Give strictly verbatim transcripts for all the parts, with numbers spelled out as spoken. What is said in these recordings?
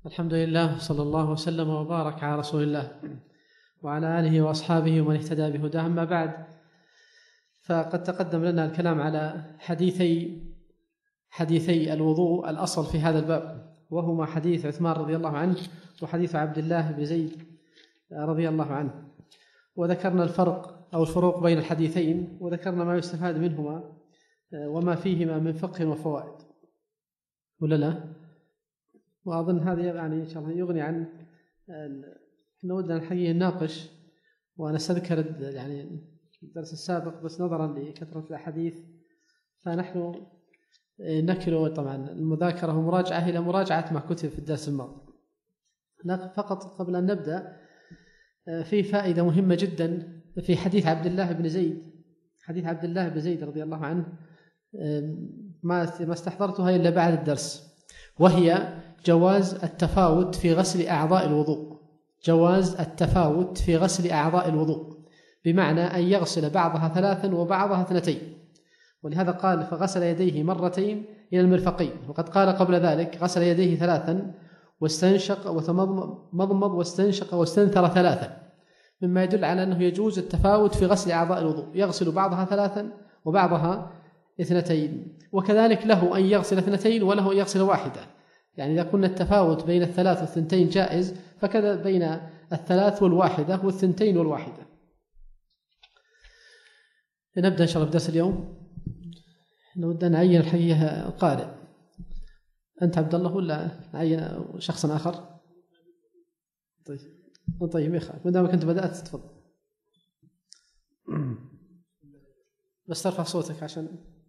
الحمد لله، صلى الله وسلم وبارك على رسول الله وعلى آله وأصحابه ومن اهتدى بهداه. أما بعد، فقد تقدم لنا الكلام على حديثي حديثي الوضوء الأصل في هذا الباب، وهما حديث عثمان رضي الله عنه وحديث عبد الله بن زيد رضي الله عنه. وذكرنا الفرق أو الفروق بين الحديثين، وذكرنا ما يستفاد منهما وما فيهما من فقه وفوائد، ولا لا؟ وأظن هذا يعني إن شاء الله يغني عن إحنا ودنا الحقيقة نناقش ونستذكر يعني الدرس السابق، بس نظرا لكثرة الأحاديث فنحن نكل طبعا المذاكرة ومراجعة إلى مراجعة ما كتب في الدرس الماضي. فقط قبل أن نبدأ، في فائدة مهمة جدا في حديث عبد الله بن زيد حديث عبد الله بن زيد رضي الله عنه، ما استحضرتها إلا بعد الدرس، وهي جواز التفاوت في غسل أعضاء الوضوء جواز التفاوت في غسل أعضاء الوضوء بمعنى أن يغسل بعضها ثلاثا وبعضها اثنتين. ولهذا قال فغسل يديه مرتين إلى المرفقين، وقد قال قبل ذلك غسل يديه ثلاثا واستنشق وتمضمض واستنشق واستنثر ثلاثا، مما يدل على أنه يجوز التفاوت في غسل أعضاء الوضوء، يغسل بعضها ثلاثا وبعضها اثنتين. وكذلك له أن يغسل اثنتين وله أن يغسل واحدة، يعني إذا قلنا التفاوت بين الثلاث والثنتين جائز، فكذا بين الثلاث والواحدة والثنتين والواحدة. نبدأ إن شاء الله بدرس اليوم. نود أن نعين الحقيقة قارئ. أنت عبد الله ولا نعين شخصا آخر؟ طيب طيب يخالف، ما دام كنت بدأت تفضل، بس ترفع صوتك عشان.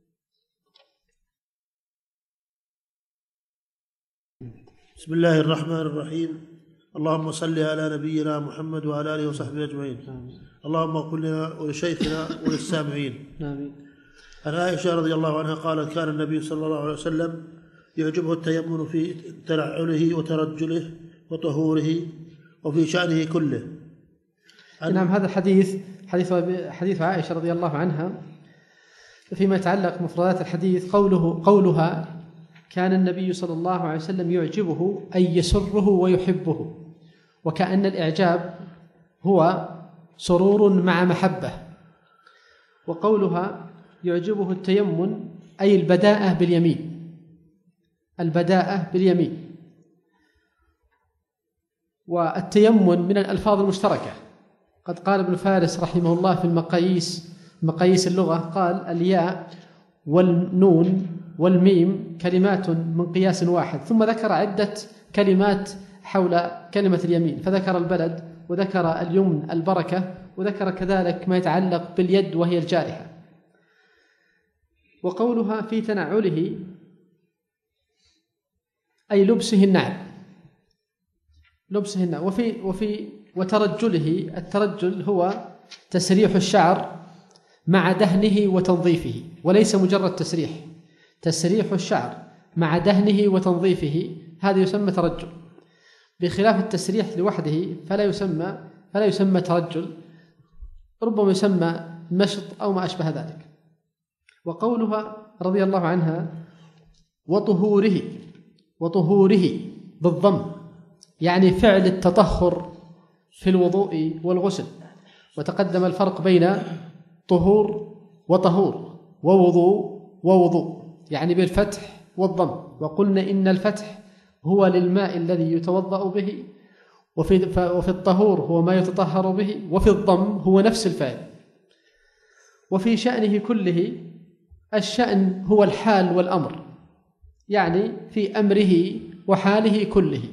بسم الله الرحمن الرحيم. اللهم صل على نبينا محمد وعلى آله وصحبه أجمعين. اللهم اغفر لنا ولشيخنا وللسامعين. آمين. عن عائشة رضي الله عنها قالت: كان النبي صلى الله عليه وسلم يعجبه التيمم في تنعله وترجله وطهوره وفي شأنه كله. نعم، هذا الحديث حديث حديث عائشة رضي الله عنها فيما يتعلق مفردات الحديث، قوله قولها كان النبي صلى الله عليه وسلم يعجبه أي يسره ويحبه، وكأن الإعجاب هو سرور مع محبة. وقولها يعجبه التيمم أي البداءة باليمين البداءة باليمين والتيمم من الألفاظ المشتركة. قد قال ابن فارس رحمه الله في المقاييس مقاييس اللغة، قال: الياء والنون والميم كلمات من قياس واحد، ثم ذكر عدة كلمات حول كلمة اليمين، فذكر البلد وذكر اليمن البركة، وذكر كذلك ما يتعلق باليد وهي الجارحة. وقولها في تنعله أي لبسه النعل لبسه النعل وفي وفي وترجله، الترجل هو تسريح الشعر مع دهنه وتنظيفه، وليس مجرد تسريح تسريح الشعر مع دهنه وتنظيفه، هذا يسمى ترجل، بخلاف التسريح لوحده فلا يسمى فلا يسمى ترجل، ربما يسمى مشط أو ما أشبه ذلك. وقولها رضي الله عنها وطهوره وطهوره بالضم، يعني فعل التطهر في الوضوء والغسل. وتقدم الفرق بين طهور وطهور ووضوء ووضوء، يعني بالفتح والضم. وقلنا إن الفتح هو للماء الذي يتوضأ به، وفي, وفي الطهور هو ما يتطهر به، وفي الضم هو نفس الفعل. وفي شأنه كله، الشأن هو الحال والأمر، يعني في أمره وحاله كله.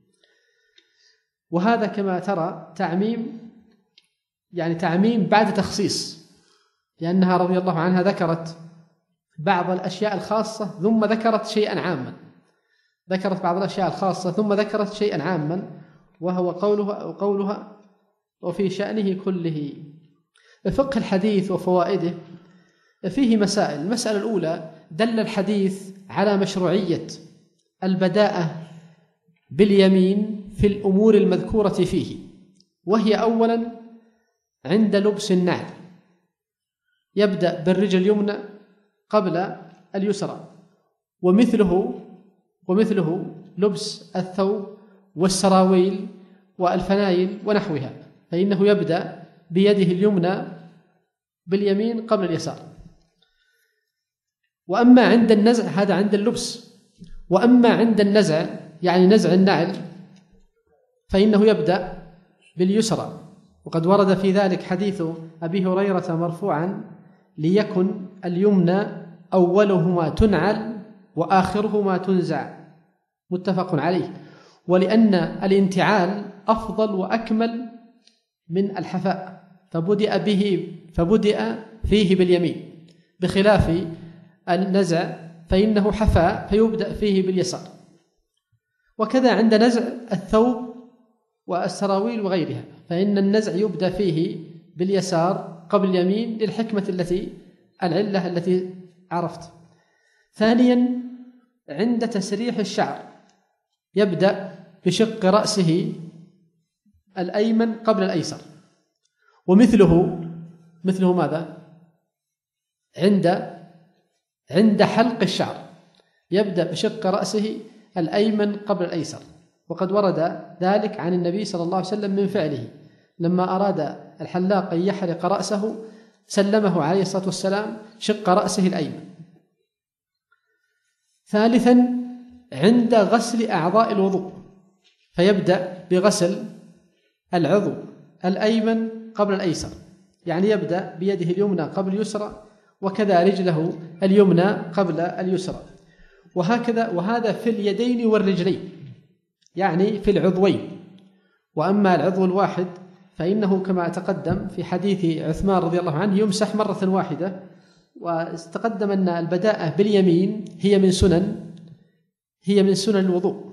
وهذا كما ترى تعميم، يعني تعميم بعد تخصيص، لأنها رضي الله عنها ذكرت بعض الأشياء الخاصة ثم ذكرت شيئا عاما ذكرت بعض الأشياء الخاصة ثم ذكرت شيئا عاما وهو قولها وقولها وفي شأنه كله. فقه الحديث وفوائده فيه مسائل. المسألة الأولى: دل الحديث على مشروعية البداءة باليمين في الأمور المذكورة فيه، وهي أولا عند لبس النعل، يبدأ بالرجل اليمنى قبل اليسرى، ومثله ومثله لبس الثوب والسراويل والفنايل ونحوها، فإنه يبدأ بيده اليمنى باليمين قبل اليسار. وأما عند النزع، هذا عند اللبس، وأما عند النزع يعني نزع النعل فإنه يبدأ باليسرى. وقد ورد في ذلك حديث أبي هريرة مرفوعا: ليكن اليمنى أولهما تنعل وآخرهما تنزع، متفق عليه. ولأن الانتعال أفضل وأكمل من الحفاء، فبدأ به فبدأ فيه باليمين، بخلاف النزع فإنه حفاء فيبدأ فيه باليسار. وكذا عند نزع الثوب والسراويل وغيرها، فإن النزع يبدأ فيه باليسار قبل اليمين للحكمة التي العلة التي عرفت. ثانيا عند تسريح الشعر يبدأ بشق رأسه الأيمن قبل الأيسر. ومثله مثله ماذا؟ عند عند حلق الشعر يبدأ بشق رأسه الأيمن قبل الأيسر. وقد ورد ذلك عن النبي صلى الله عليه وسلم من فعله، لما أراد الحلاق أن يحلق رأسه سلمه عليه الصلاة والسلام شق رأسه الأيمن. ثالثا عند غسل أعضاء الوضوء فيبدأ بغسل العضو الأيمن قبل الأيسر، يعني يبدأ بيده اليمنى قبل اليسرى، وكذا رجله اليمنى قبل اليسرى، وهكذا. وهذا في اليدين والرجلين، يعني في العضوين. وأما العضو الواحد فإنه كما تقدم في حديث عثمان رضي الله عنه يمسح مرة واحدة. وتقدم أن البداءة باليمين هي من سنن هي من سنن الوضوء.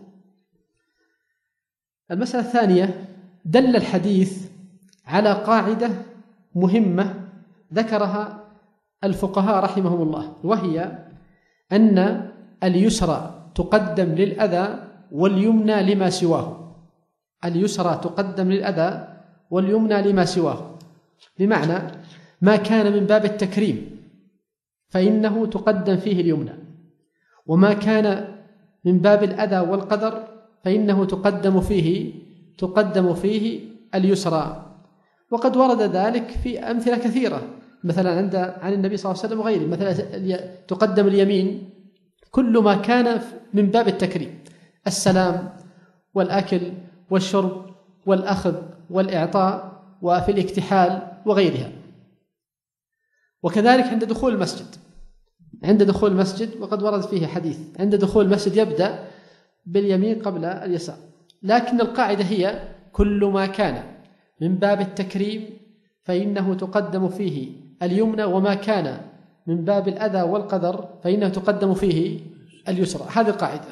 المسألة الثانية، دل الحديث على قاعدة مهمة ذكرها الفقهاء رحمهم الله، وهي أن اليسرى تقدم للأذى واليمنى لما سواه. اليسرى تقدم للأذى واليمنى لما سواه، بمعنى ما كان من باب التكريم فإنه تقدم فيه اليمنى، وما كان من باب الأذى والقدر فإنه تقدم فيه تقدم فيه اليسرى. وقد ورد ذلك في أمثلة كثيرة، مثلا عند عن النبي صلى الله عليه وسلم وغيره، مثلا تقدم اليمين كل ما كان من باب التكريم، السلام والأكل والشرب والأخذ والإعطاء وفي الاكتحال وغيرها. وكذلك عند دخول المسجد عند دخول المسجد وقد ورد فيه حديث عند دخول المسجد يبدأ باليمين قبل اليسار. لكن القاعدة هي كل ما كان من باب التكريم فإنه تقدم فيه اليمنى، وما كان من باب الأذى والقدر فإنه تقدم فيه اليسرى. هذه القاعدة.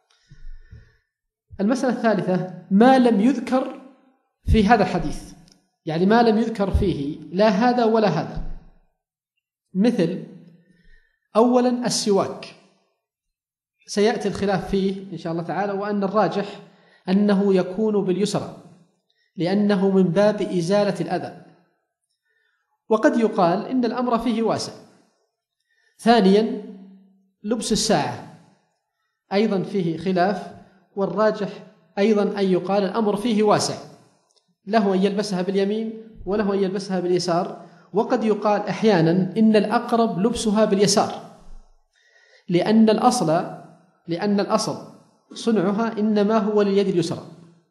المسألة الثالثة، ما لم يذكر في هذا الحديث، يعني ما لم يذكر فيه لا هذا ولا هذا، مثل أولا السواك، سيأتي الخلاف فيه إن شاء الله تعالى، وأن الراجح أنه يكون باليسرى لأنه من باب إزالة الأذى، وقد يقال إن الأمر فيه واسع. ثانيا لبس الساعة أيضا فيه خلاف، والراجح أيضا أن يقال الأمر فيه واسع، له أن يلبسها باليمين وله أن يلبسها باليسار. وقد يقال أحيانا إن الأقرب لبسها باليسار، لأن الأصل لأن الأصل صنعها إنما هو لليد اليسرى،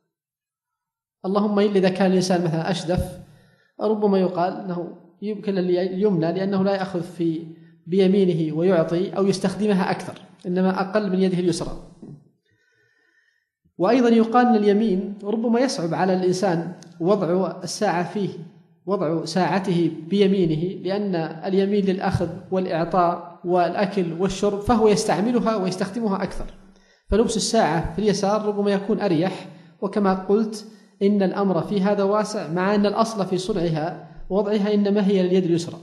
اللهم إلا إذا كان الإنسان مثلا أشدف ربما يقال أنه يمكن اليمنى لأنه لا يأخذ في بيمينه ويعطي أو يستخدمها أكثر، إنما أقل من يده اليسرى. وأيضا يقال أن اليمين ربما يصعب على الإنسان وضع الساعة فيه وضع ساعته بيمينه، لأن اليمين للأخذ والإعطاء والأكل والشرب فهو يستعملها ويستخدمها أكثر، فلبس الساعة في اليسار ربما يكون أريح. وكما قلت إن الأمر في هذا واسع، مع أن الأصل في صنعها ووضعها إنما هي لليد اليسرى.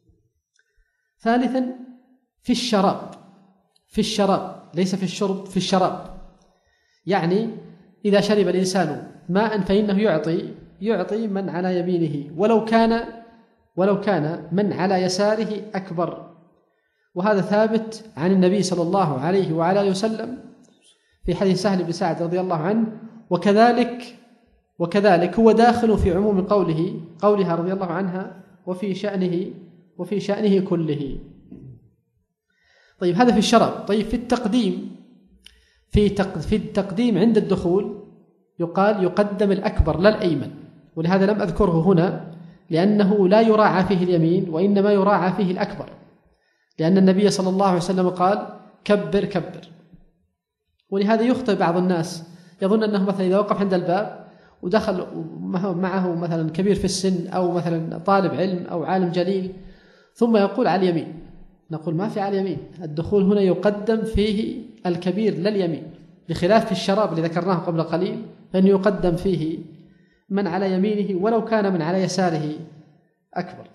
ثالثا في الشراب في الشراب ليس في الشرب، في الشراب، يعني إذا شرب الإنسان ماء فإنه يعطي يعطي من على يمينه ولو كان ولو كان من على يساره أكبر. وهذا ثابت عن النبي صلى الله عليه وعلى آله وسلم في حديث سهل بن سعد رضي الله عنه: وكذلك وكذلك هو داخل في عموم قوله قولها رضي الله عنها وفي شأنه وفي شأنه كله. طيب هذا في الشراب. طيب في التقديم في في التقديم عند الدخول يقال يقدم الأكبر لا الأيمن، ولهذا لم أذكره هنا لأنه لا يراعى فيه اليمين وإنما يراعى فيه الأكبر، لأن النبي صلى الله عليه وسلم قال كبر كبر. ولهذا يخطئ بعض الناس يظن أنه مثلا إذا وقف عند الباب ودخل معه مثلا كبير في السن أو مثلا طالب علم أو عالم جليل ثم يقول على اليمين، نقول ما في على اليمين، الدخول هنا يقدم فيه الكبير لا اليمين، بخلاف في الشراب اللي ذكرناه قبل قليل فإنه يقدم فيه من على يمينه ولو كان من على يساره أكبر.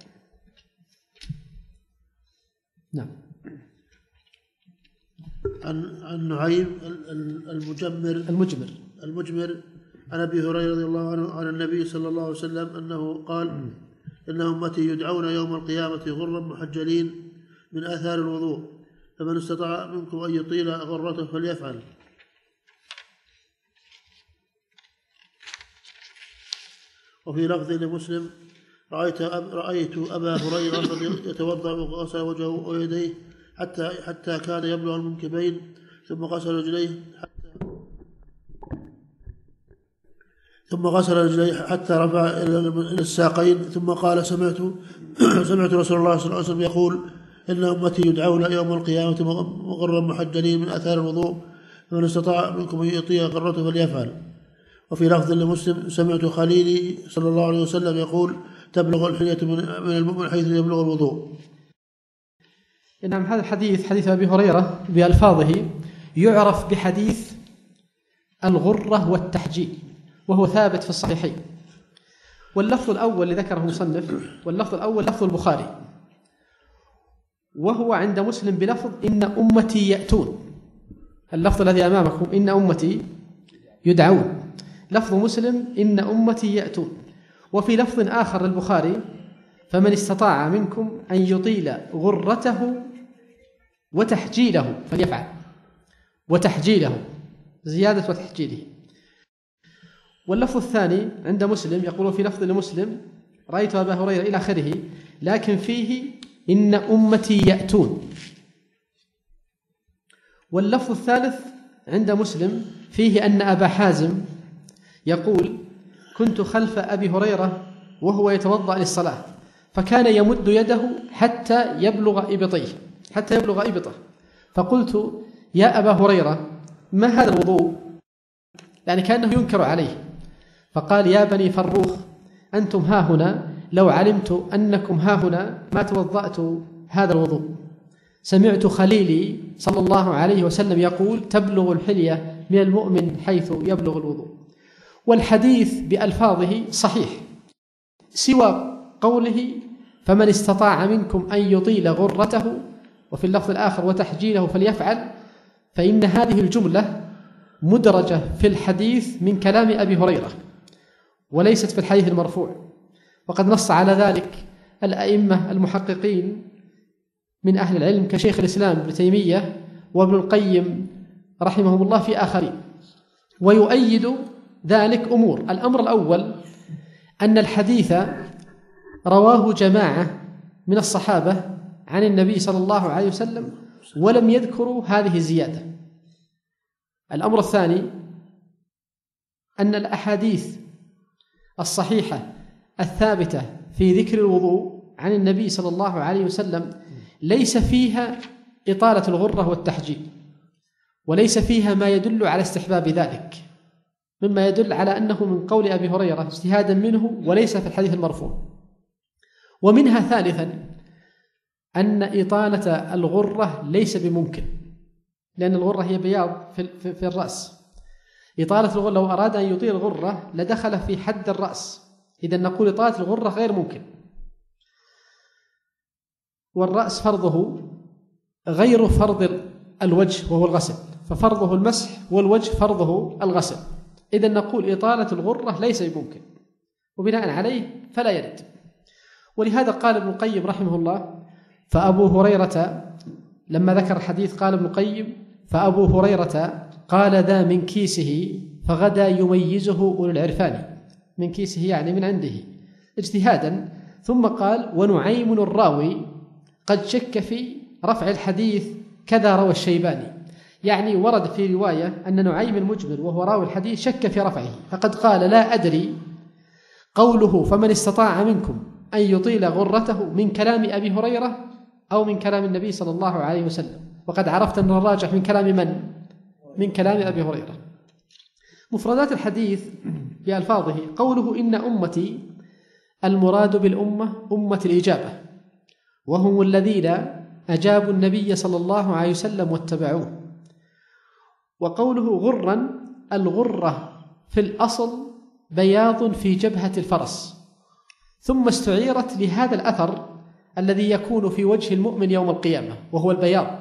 نعم. عن عن نعيم المجمر المجمر المجمر عن أبي هريرة رضي الله عنه عن النبي صلى الله عليه وسلم أنه قال إن أمتي يدعون يوم القيامة غرا محجلين من آثار الوضوء، فمن استطاع منكم أن يطيل غرته فليفعل. وفي لفظ لمسلم رأيت أب رأيت أبا هريرة يتوضأ وغسل وجهه ويديه حتى حتى كان يبلغ المنكبين، ثم غسل رجليه حتى ثم غسل رجليه حتى رفع إلى الساقين، ثم قال سمعت سمعت رسول الله صلى الله عليه وسلم يقول إن أمتي يدعون يوم القيامة غرا محجلين من آثار الوضوء، فمن استطاع منكم أن يطيل غرته فليفعل. وفي لفظ لمسلم سمعت خليلي صلى الله عليه وسلم يقول تبلغ الحلية من المؤمن حيث يبلغ الوضوء. نعم. هذا الحديث حديث أبي هريرة بألفاظه يعرف بحديث الغرة والتحجيل، وهو ثابت في الصحيحين. واللفظ الأول اللي ذكره مصنف واللفظ الأول لفظ البخاري، وهو عند مسلم بلفظ إن أمتي يأتون. اللفظ الذي أمامكم إن أمتي يدعون، لفظ مسلم إن أمتي يأتون. وفي لفظ آخر للبخاري فمن استطاع منكم أن يطيل غرته وتحجيله فليفعل، وتحجيله زيادة وتحجيله. واللفظ الثاني عند مسلم يقول في لفظ لمسلم رأيت أبا هريرة إلى آخره، لكن فيه إن أمتي يأتون. واللفظ الثالث عند مسلم فيه أن أبا حازم يقول كنت خلف أبي هريرة وهو يتوضأ للصلاة، فكان يمد يده حتى يبلغ إبطيه حتى يبلغ إبطه، فقلت يا أبا هريرة ما هذا الوضوء؟ يعني كأنه ينكر عليه، فقال يا بني فروخ أنتم ها هنا، لو علمت أنكم ها هنا ما توضأت هذا الوضوء. سمعت خليلي صلى الله عليه وسلم يقول تبلغ الحلية من المؤمن حيث يبلغ الوضوء. والحديث بألفاظه صحيح سوى قوله فمن استطاع منكم أن يطيل غرته، وفي اللفظ الآخر وتحجيله فليفعل، فإن هذه الجملة مدرجة في الحديث من كلام أبي هريرة وليست في الحديث المرفوع. وقد نص على ذلك الأئمة المحققين من أهل العلم كشيخ الإسلام ابن تيمية وابن القيم رحمهم الله في آخرين. ويؤيد ذلك أمور. الأمر الأول أن الحديث رواه جماعة من الصحابة عن النبي صلى الله عليه وسلم ولم يذكروا هذه الزيادة. الأمر الثاني أن الأحاديث الصحيحة الثابتة في ذكر الوضوء عن النبي صلى الله عليه وسلم ليس فيها إطالة الغرة والتحجيل، وليس فيها ما يدل على استحباب ذلك، مما يدل على أنه من قول أبي هريرة اجتهادا منه وليس في الحديث المرفوع. ومنها ثالثا أن إطالة الغرة ليس بممكن، لأن الغرة هي بياض في, في, في الرأس. إطالة الغرة لو أراد أن يطيل الغرة لدخل في حد الرأس، إذا نقول إطالة الغرة غير ممكن. والرأس فرضه غير فرض الوجه وهو الغسل، ففرضه المسح والوجه فرضه الغسل، إذا نقول إطالة الغرة ليس بممكن، وبناء عليه فلا يرد. ولهذا قال ابن القيم رحمه الله فأبو هريرة لما ذكر الحديث قال ابن القيم فأبو هريرة قال ذا من كيسه فغدا يميزه أولو العرفان، من كيسه يعني من عنده اجتهادا. ثم قال: ونعيم الراوي قد شك في رفع الحديث كذا روى الشيباني. يعني ورد في رواية أن نعيم المجمل وهو راوي الحديث شك في رفعه، فقد قال: لا أدري قوله فمن استطاع منكم أن يطيل غرته من كلام أبي هريرة أو من كلام النبي صلى الله عليه وسلم، وقد عرفت أن الراجح من كلام من؟ من كلام أبي هريرة. مفردات الحديث بألفاظه: قوله إن أمتي، المراد بالأمة أمة الإجابة، وهم الذين أجابوا النبي صلى الله عليه وسلم واتبعوه. وقوله غرا، الغرة في الأصل بياض في جبهة الفرس، ثم استعيرت لهذا الأثر الذي يكون في وجه المؤمن يوم القيامة وهو البياض.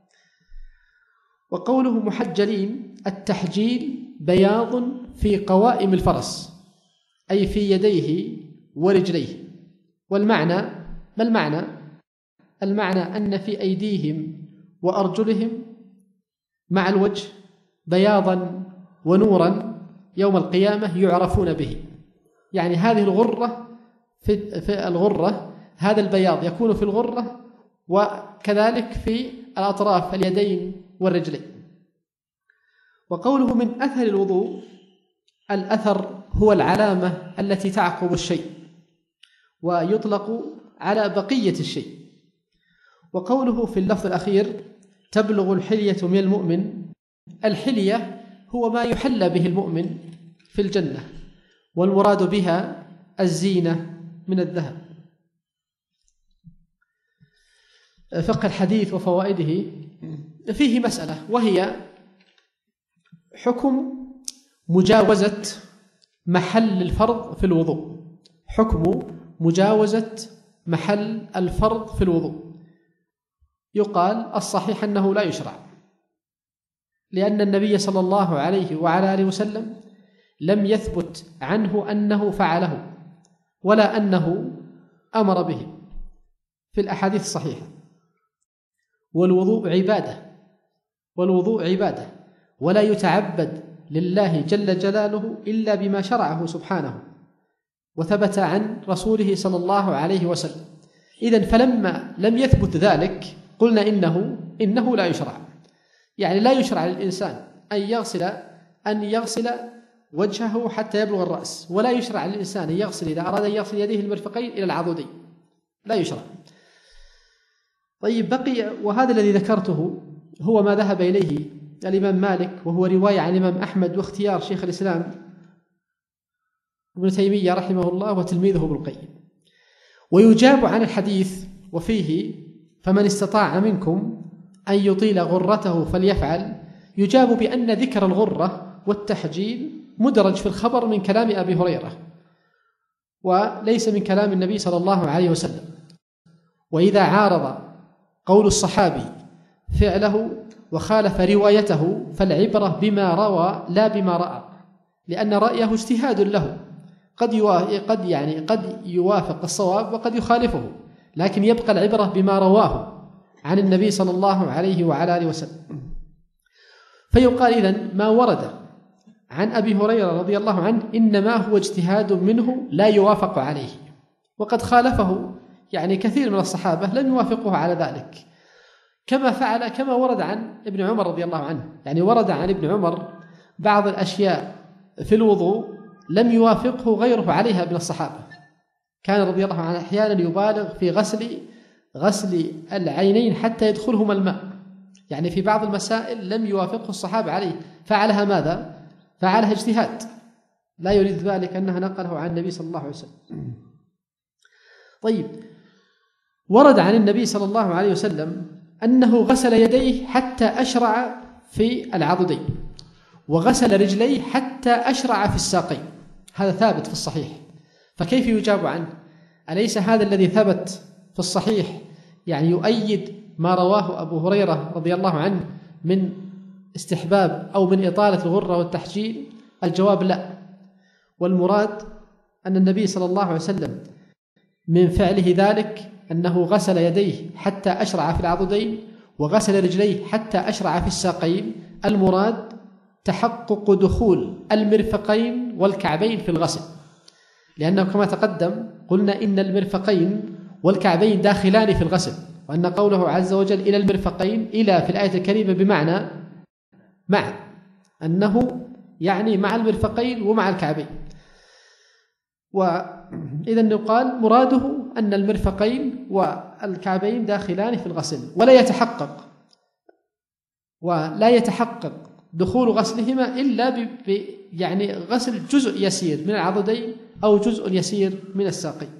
وقوله محجلين، التحجيل بياض في قوائم الفرس، أي في يديه ورجليه. والمعنى، ما المعنى؟ المعنى أن في أيديهم وأرجلهم مع الوجه بياضا ونورا يوم القيامة يعرفون به. يعني هذه الغرة في, في الغرة، هذا البياض يكون في الغرة وكذلك في الأطراف اليدين والرجلين. وقوله من أثر الوضوء، الأثر هو العلامة التي تعقب الشيء ويطلق على بقية الشيء. وقوله في اللفظ الأخير تبلغ الحلية من المؤمن، الحلية هو ما يحلى به المؤمن في الجنة، والمراد بها الزينة من الذهب. فقه الحديث وفوائده فيه مسألة، وهي حكم مجاوزة محل الفرض في الوضوء. حكم مجاوزة محل الفرض في الوضوء. يقال الصحيح أنه لا يشرع، لأن النبي صلى الله عليه وعلى آله وسلم لم يثبت عنه أنه فعله ولا أنه أمر به في الأحاديث الصحيحة. والوضوء عبادة، والوضوء عبادة، ولا يتعبد لله جل جلاله إلا بما شرعه سبحانه وثبت عن رسوله صلى الله عليه وسلم. إذن فلما لم يثبت ذلك قلنا إنه إنه لا يشرع. يعني لا يشرع للإنسان أن يغسل أن يغسل وجهه حتى يبلغ الرأس، ولا يشرع للإنسان أن يغسل إذا أراد أن يغسل يديه المرفقين إلى العضدين، لا يشرع. طيب بقي، وهذا الذي ذكرته هو ما ذهب إليه الإمام مالك، وهو رواية عن الإمام أحمد واختيار شيخ الإسلام ابن تيمية رحمه الله وتلميذه ابن القيم. ويجاب عن الحديث وفيه فمن استطاع منكم أن يطيل غرته فليفعل، يجاب بأن ذكر الغرة والتحجيل مدرج في الخبر من كلام أبي هريرة وليس من كلام النبي صلى الله عليه وسلم. وإذا عارض قول الصحابي فعله وخالف روايته فالعبرة بما روى لا بما رأى، لأن رأيه اجتهاد له، قد قد يعني قد يوافق الصواب وقد يخالفه، لكن يبقى العبرة بما رواه عن النبي صلى الله عليه وعلى آله وسلم. فيقال إذن ما ورد عن أبي هريرة رضي الله عنه إنما هو اجتهاد منه لا يوافق عليه، وقد خالفه يعني كثير من الصحابة لم يوافقه على ذلك، كما فعل كما ورد عن ابن عمر رضي الله عنه. يعني ورد عن ابن عمر بعض الأشياء في الوضوء لم يوافقه غيره عليها من الصحابة. كان رضي الله عنه أحيانا يبالغ في غسل غسل العينين حتى يدخلهما الماء، يعني في بعض المسائل لم يوافقه الصحابة عليه، فعلها ماذا؟ فعلها اجتهاد، لا يريد ذلك أنها نقله عن النبي صلى الله عليه وسلم. طيب، ورد عن النبي صلى الله عليه وسلم أنه غسل يديه حتى أشرع في العضدين، وغسل رجليه حتى أشرع في الساقين، هذا ثابت في الصحيح. فكيف يجاب عنه؟ أليس هذا الذي ثبت في الصحيح يعني يؤيد ما رواه أبو هريرة رضي الله عنه من استحباب أو من إطالة الغرة والتحجيل؟ الجواب لا. والمراد أن النبي صلى الله عليه وسلم من فعله ذلك أنه غسل يديه حتى أشرع في العضدين وغسل رجليه حتى أشرع في الساقين، المراد تحقق دخول المرفقين والكعبين في الغسل، لأنه كما تقدم قلنا إن المرفقين والكعبين داخلان في الغسل، وأن قوله عز وجل إلى المرفقين إلى في الآية الكريمة بمعنى مع، أنه يعني مع المرفقين ومع الكعبين. وإذا يقال مراده أن المرفقين والكعبين داخلان في الغسل، ولا يتحقق ولا يتحقق دخول غسلهما إلا ب يعني غسل جزء يسير من العضدين أو جزء يسير من الساقين.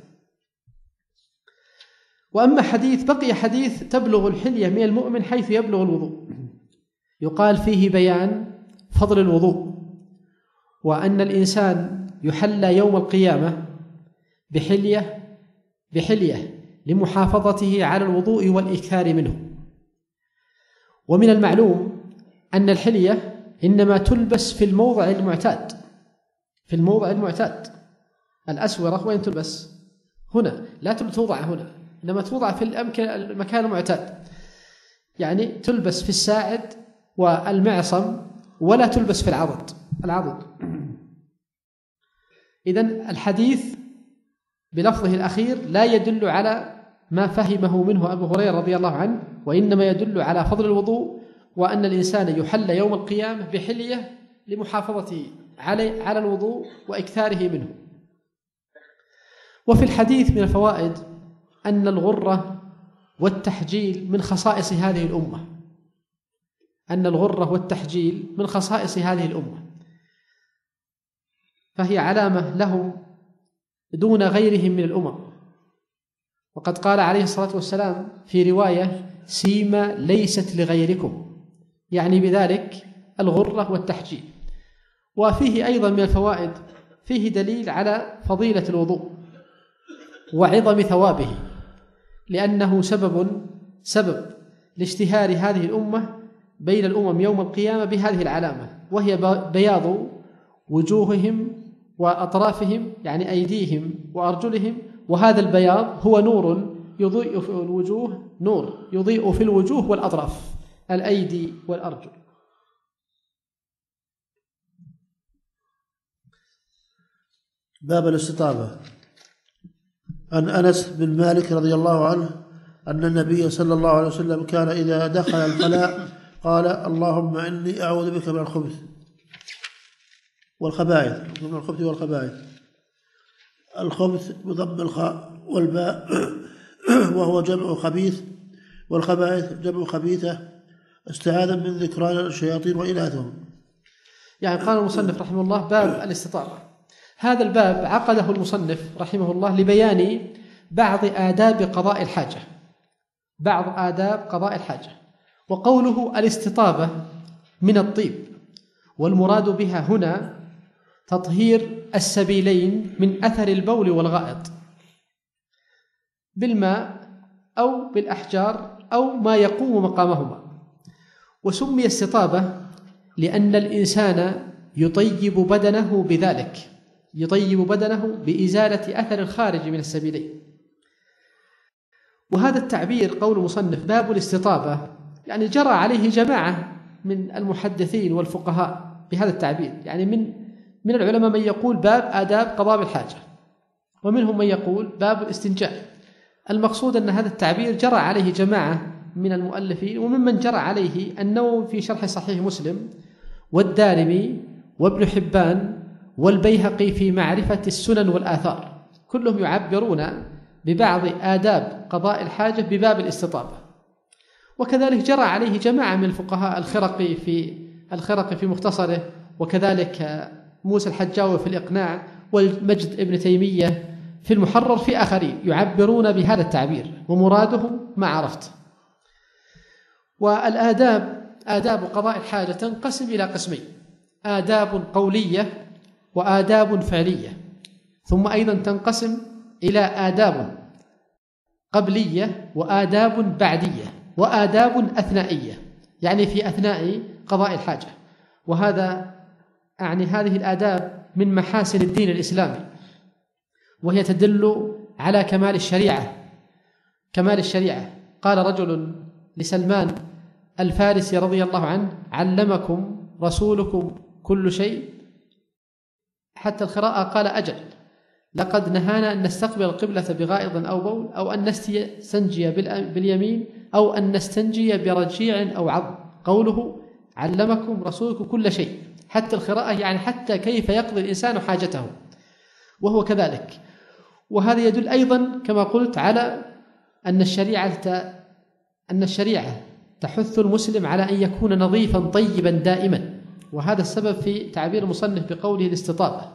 وأما حديث بقي حديث تبلغ الحلية من المؤمن حيث يبلغ الوضوء، يقال فيه بيان فضل الوضوء، وأن الإنسان يحلى يوم القيامة بحلية بحلية لمحافظته على الوضوء والإكثار منه. ومن المعلوم أن الحلية إنما تلبس في الموضع المعتاد، في الموضع المعتاد الأسورة وين تلبس؟ هنا، لا توضع هنا، إنما توضع في المكان المعتاد، يعني تلبس في الساعد والمعصم، ولا تلبس في العضد العضد إذن الحديث بلفظه الأخير لا يدل على ما فهمه منه أبو هريرة رضي الله عنه، وإنما يدل على فضل الوضوء، وأن الإنسان يحل يوم القيامة بحلية لمحافظته على على الوضوء وإكثاره منه. وفي الحديث من الفوائد أن الغرة والتحجيل من خصائص هذه الأمة، أن الغرة والتحجيل من خصائص هذه الأمة، فهي علامة لهم دون غيرهم من الأمم. وقد قال عليه الصلاة والسلام في رواية: سيما ليست لغيركم، يعني بذلك الغرة والتحجيل. وفيه أيضا من الفوائد فيه دليل على فضيلة الوضوء وعظم ثوابه، لأنه سبب سبب لاشتهار هذه الأمة بين الأمم يوم القيامة بهذه العلامة، وهي بياض وجوههم وأطرافهم، يعني أيديهم وأرجلهم، وهذا البياض هو نور يضيء في الوجوه، نور يضيء في الوجوه والأطراف، الأيدي والأرجل. باب الاستطابة. عن أنس بن مالك رضي الله عنه أن النبي صلى الله عليه وسلم كان إذا دخل الخلاء قال: اللهم إني أعوذ بك من الخبث والخبائث، من الخبث والخبائث. الخبث بضم الخاء والباء وهو جمع خبيث، والخبائث جمع خبيثة، استعاذا من ذكران الشياطين وإناثهم. يعني قال المصنف رحمه الله: باب الاستطابة. هذا الباب عقده المصنف رحمه الله لبيان بعض آداب قضاء الحاجة، بعض آداب قضاء الحاجة. وقوله الاستطابة من الطيب، والمراد بها هنا تطهير السبيلين من أثر البول والغائط بالماء أو بالأحجار أو ما يقوم مقامهما. وسمي استطابة لأن الإنسان يطيب بدنه بذلك، يطيب بدنه بإزالة أثر الخارج من السبيلين. وهذا التعبير قول مصنف باب الاستطابة، يعني جرى عليه جماعة من المحدثين والفقهاء بهذا التعبير، يعني من من العلماء من يقول باب آداب قضاء الحاجة، ومنهم من يقول باب الاستنجاء. المقصود أن هذا التعبير جرى عليه جماعة من المؤلفين، وممن جرى عليه النووي في شرح صحيح مسلم، والدارمي، وابن حبان، والبيهقي في معرفة السنن والآثار، كلهم يعبرون ببعض آداب قضاء الحاجة بباب الاستطابة. وكذلك جرى عليه جماعة من الفقهاء، الخرقي في الخرقي في مختصره، وكذلك موسى الحجاوي في الإقناع، والمجد ابن تيمية في المحرر، في آخرين يعبرون بهذا التعبير، ومرادهم ما عرفت. والآداب آداب قضاء الحاجة تنقسم إلى قسمين: آداب قولية وآداب فعلية، ثم أيضا تنقسم إلى آداب قبلية وآداب بعدية وآداب أثنائية، يعني في أثناء قضاء الحاجة. وهذا يعني هذه الآداب من محاسن الدين الإسلامي، وهي تدل على كمال الشريعة، كمال الشريعة. قال رجل لسلمان الفارسي رضي الله عنه: علمكم رسولكم كل شيء؟ حتى القراءة قال أجل، لقد نهانا أن نستقبل القبلة بغائض أو بول، أو أن نستنجي باليمين، أو أن نستنجي برجيع أو عظم. قوله علمكم رسولكم كل شيء، حتى القراءة يعني حتى كيف يقضي الإنسان حاجته، وهو كذلك. وهذا يدل أيضا كما قلت على أن الشريعة أن الشريعة تحث المسلم على أن يكون نظيفا طيبا دائما، وهذا السبب في تعبير المصنف بقوله الاستطابة.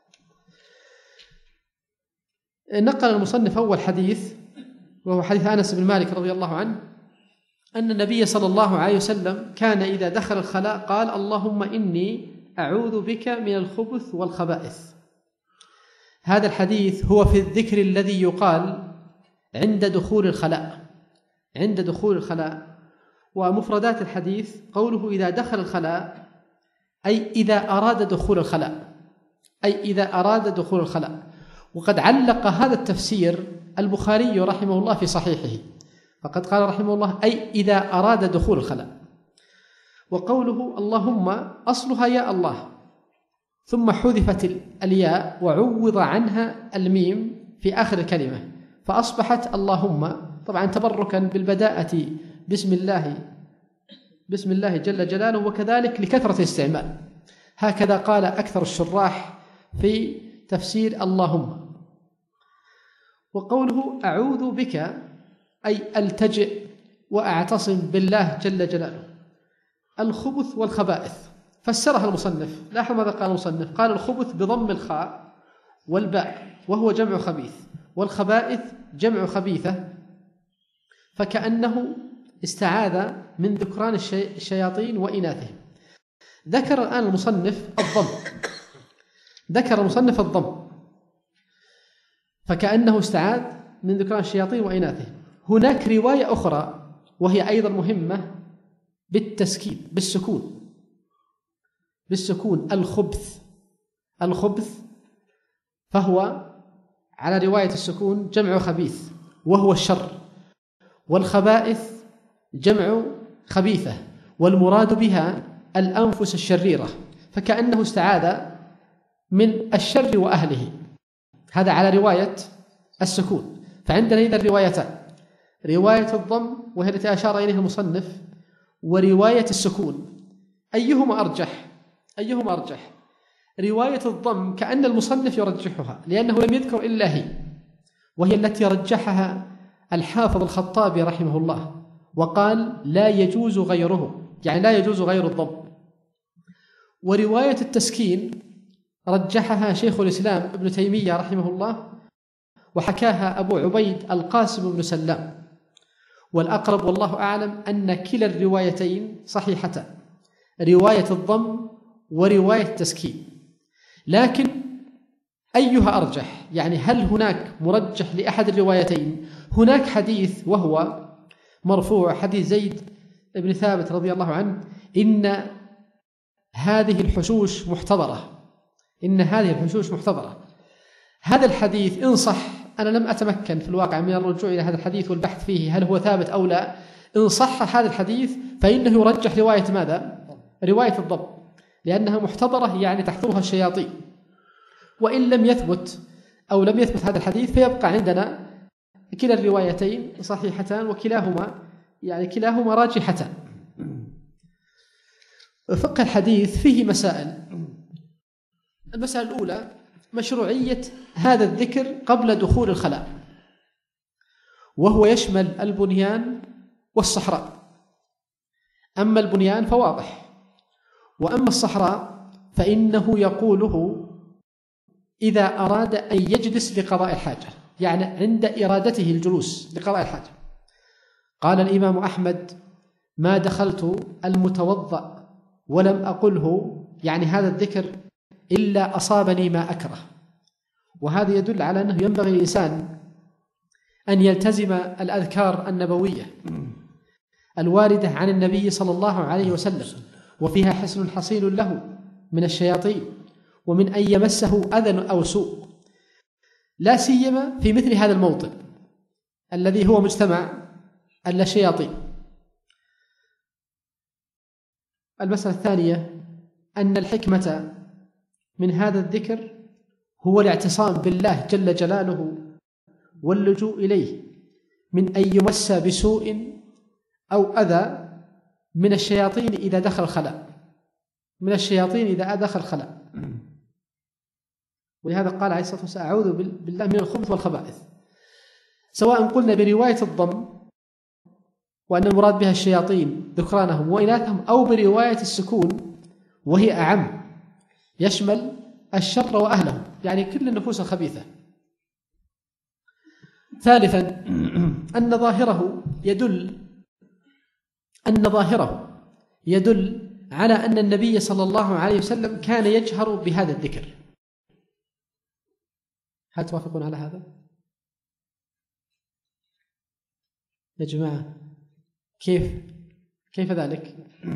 نقل المصنف أول حديث وهو حديث أنس بن مالك رضي الله عنه أن النبي صلى الله عليه وسلم كان إذا دخل الخلاء قال اللهم إني أعوذ بك من الخبث والخبائث. هذا الحديث هو في الذكر الذي يقال عند دخول الخلاء عند دخول الخلاء ومفردات الحديث قوله إذا دخل الخلاء أي إذا أراد دخول الخلاء أي إذا أراد دخول الخلاء. وقد علق هذا التفسير البخاري رحمه الله في صحيحه، فقد قال رحمه الله أي إذا أراد دخول الخلاء. وقوله اللهم أصلها يا الله ثم حذفت الياء وعوض عنها الميم في آخر الكلمة فأصبحت اللهم، طبعا تبركا بالبداءة بسم الله بسم الله جل جلاله، وكذلك لكثرة الاستعمال. هكذا قال أكثر الشراح في تفسير اللهم. وقوله أعوذ بك أي ألتجئ وأعتصم بالله جل جلاله. الخبث والخبائث فسرها المصنف، لاحظ ماذا قال المصنف، قال الخبث بضم الخاء والباء وهو جمع خبيث، والخبائث جمع خبيثة، فكأنه استعاذ من ذكران الشياطين وإناثهم. ذكر الآن المصنف الضم ذكر المصنف الضم فكأنه استعاذ من ذكران الشياطين وإناثهم. هناك رواية أخرى وهي أيضا مهمة بالتسكين بالسكون بالسكون الخبث الخبث فهو على رواية السكون جمع خبيث وهو الشر، والخبائث جمع خبيثة والمراد بها الأنفس الشريرة، فكأنه استعاذ من الشر وأهله. هذا على رواية السكون. فعندنا إذا الروايتان، رواية الضم وهي التي أشار إليها المصنف، ورواية السكون. أيهما أرجح؟ أيهما أرجح؟ رواية الضم كأن المصنف يرجحها لأنه لم يذكر إلا هي، وهي التي رجحها الحافظ الخطابي رحمه الله وقال لا يجوز غيره، يعني لا يجوز غير الضم. ورواية التسكين رجحها شيخ الإسلام ابن تيمية رحمه الله، وحكاها أبو عبيد القاسم بن سلام. والأقرب والله أعلم أن كلا الروايتين صحيحتان، رواية الضم ورواية التسكين. لكن أيها أرجح؟ يعني هل هناك مرجح لأحد الروايتين؟ هناك حديث وهو مرفوع، حديث زيد بن ثابت رضي الله عنه، إن هذه الحشوش محتضرة إن هذه الحشوش محتضرة. هذا الحديث إن صح، أنا لم أتمكن في الواقع من الرجوع إلى هذا الحديث والبحث فيه هل هو ثابت أو لا. إن صح هذا الحديث فإنه يرجح رواية ماذا؟ رواية الضم، لأنها محتضرة يعني تحضرها الشياطين. وإن لم يثبت أو لم يثبت هذا الحديث فيبقى عندنا كلا الروايتين صحيحتان وكلاهما يعني كلاهما راجحتان. فقه الحديث فيه مسائل. المسألة الأولى مشروعية هذا الذكر قبل دخول الخلاء، وهو يشمل البنيان والصحراء. أما البنيان فواضح، وأما الصحراء فإنه يقوله إذا أراد أن يجلس لقضاء الحاجة، يعني عند إرادته الجلوس لقضاء الحاجة. قال الإمام أحمد ما دخلت المتوضأ ولم أقله، يعني هذا الذكر، إلا أصابني ما أكره. وهذا يدل على أنه ينبغي للإنسان أن يلتزم الأذكار النبوية الواردة عن النبي صلى الله عليه وسلم، وفيها حصن حصين له من الشياطين ومن أن يمسه أذى أو سوء، لا سيما في مثل هذا الموطن الذي هو مجتمع الشياطين. المسألة الثانية أن الحكمة من هذا الذكر هو الاعتصام بالله جل جلاله واللجوء إليه من أن يمس بسوء أو أذى من الشياطين إذا دخل الخلاء من الشياطين إذا دخل الخلاء. ولهذا قال عليه الصلاة والسلام أعوذ بالله من الخبث والخبائث، سواء قلنا برواية الضم وأن المراد بها الشياطين ذكرانهم وإناثهم، أو برواية السكون وهي أعم يشمل الشر وأهله، يعني كل النفوس الخبيثة. ثالثا أن ظاهره يدل أن ظاهره يدل على أن النبي صلى الله عليه وسلم كان يجهر بهذا الذكر. هل توافقون على هذا يا جماعة؟ كيف كيف ذلك؟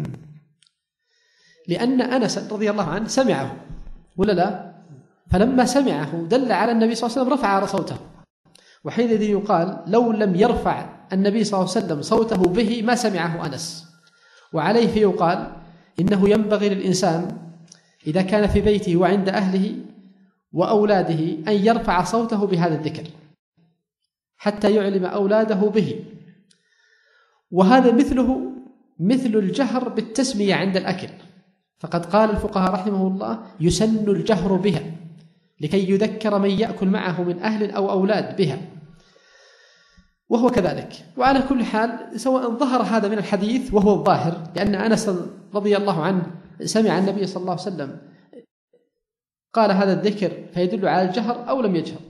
لأن أنس رضي الله عنه سمعه ولا لا؟ فلما سمعه دل على النبي صلى الله عليه وسلم رفع صوته، وحينئذ يقال لو لم يرفع النبي صلى الله عليه وسلم صوته به ما سمعه أنس. وعليه فيقال إنه ينبغي للإنسان إذا كان في بيته وعند أهله وأولاده أن يرفع صوته بهذا الذكر حتى يعلم أولاده به. وهذا مثله مثل الجهر بالتسمية عند الأكل، فقد قال الفقهاء رحمه الله يسن الجهر بها لكي يذكر من يأكل معه من أهل أو أولاد بها، وهو كذلك. وعلى كل حال سواء ظهر هذا من الحديث وهو الظاهر، لأن أنس رضي الله عنه سمع النبي صلى الله عليه وسلم قال هذا الذكر فيدل على الجهر أو لم يجهر.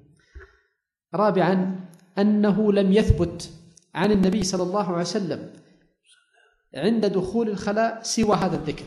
رابعا أنه لم يثبت عن النبي صلى الله عليه وسلم عند دخول الخلاء سوى هذا الذكر،